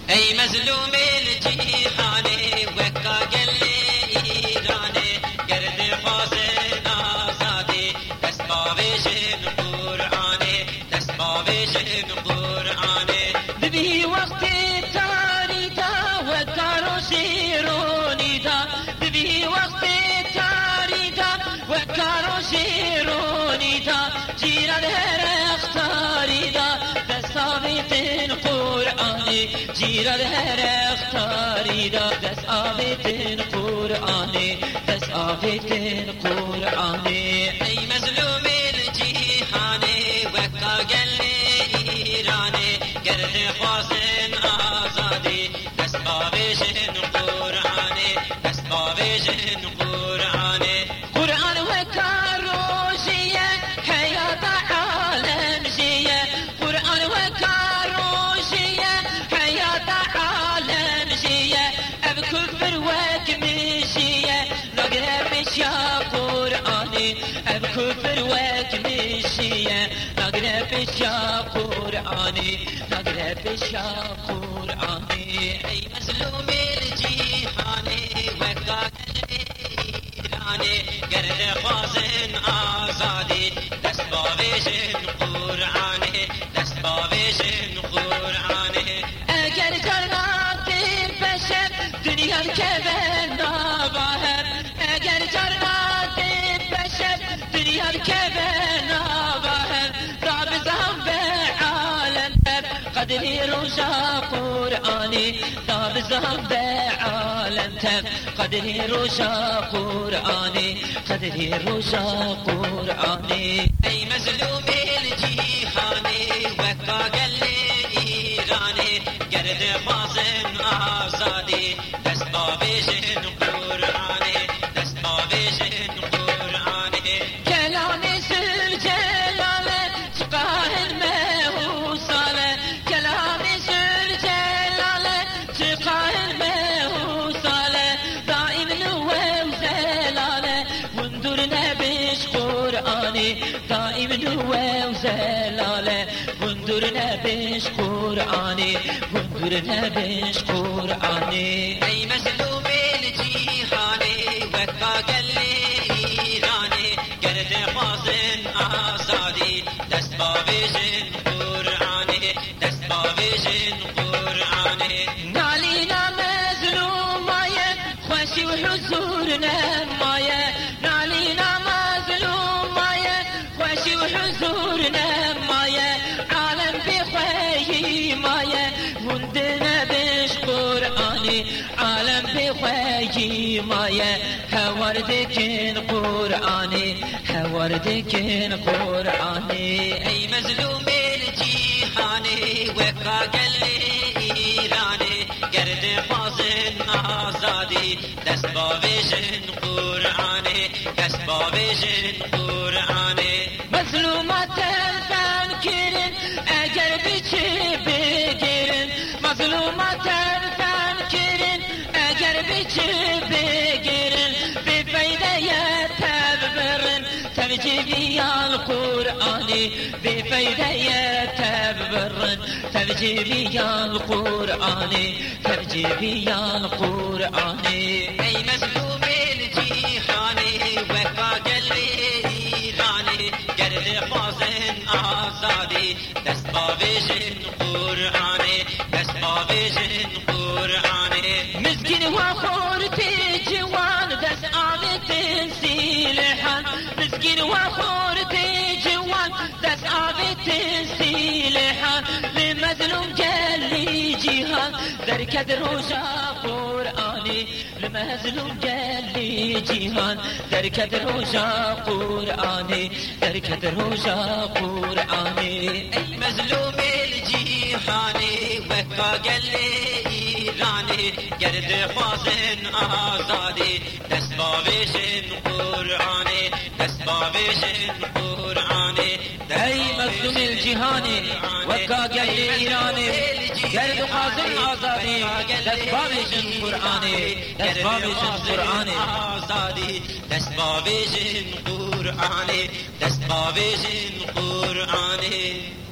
ای مظلوم الجهان وکا گل ایران گرد خوازن آزادی دست باویشن قرآن دست باویشن قرآن دبی وقت تاری دا وکارو شیرونی دا دبی وقت تاری دا وکارو شیرونی دا جیران هر اختاری دا دست آویتن قرآن جیران هر اختاری دا دست آویتن قرآن دست آویتن قرآن ای مظلوم الجهان وکا گل ایران گرد خوازن آزادی دست باویشن قرآن دست باویشن قرآن قرآن وکا روشیه حیات عالم جیه قرآن وکا روشیه حیات عالم جیه اب کفر وکمشیه نگره بشیا قرآنی اب کفر وکمشیه نگره بشیا قرآنی نگره بشیا قرآنی ای مظلوم الجهان وکا ایران گرد خوازن آزادی دست باویشن قرآن دست باویشن قرآن اگر جنات بشر دنیا که به ناباهر اگر جنات بشر دنیا که به ناباهر رابزم به عالم قدری روشا قرآنی رابزم به عالم تب قدری روشا قرآنی قدری روشا قرآنی ای مظلوم الجهان وکا گل ایران گرد خوازن آزادی دست باویشن قرآن دست باویشن قرآن کلام ذوالجلال چقاهر مهوساله کلام ذوالجلال چقاهر مهوساله دائم نوه وزلاله وندور نبش قرآنی دائم نوه وزلاله وندور نبش قرآنی وندور نبش قرآنی ای مظلوم الجهان وکا گل ایران گرد خوازن آزادی دست باویشن قرآن دست باویشن قرآن نالینا مظلومایه خوشی و حضور نمایه نالینا مظلومایه خوشی و حضور نمایه عالم بخوی مایه وندنا بش قرآنی عالم بخوی مایه هوردکن قرآنی هوردکن قرآنی ای مظلوم الجهان وکا گل ایران گرد خوازن آزادی دست باویشن قرآن دست باویشن قرآن مظلومات الفن کرن اگر بچه بگیرن مظلومات الفن کرن اگر بچه بگیرن بفیده تببرن تبجیبی القرآنی بفیده تببرن تبجیبی القرآنی تبجیبی القرآنی ای مظلوم الجهان وکا گل ایران گرد خوازن آزادی دست باویشن قرآن دست باویشن قرآن مسکین و خورت جوان دست آویتن سیلحان مسکین و خورت جوان دست آویتن سیلحان لمظلوم جلی جهان در کد روشا قرآنی لمظلوم جلی جهان در کد روشا قرآنی در کد روشا قرآنی ای مظلوم الجهان وکا گل ایران گرد خوازن آزادی دست باویشن قرآن دست باویشن قرآن ای مظلوم الجهان وکا گل ایران گرد خوازن آزادی دست باویشن قرآن دست باویشن قرآن آزادی دست باویشن قرآن دست باویشن قرآن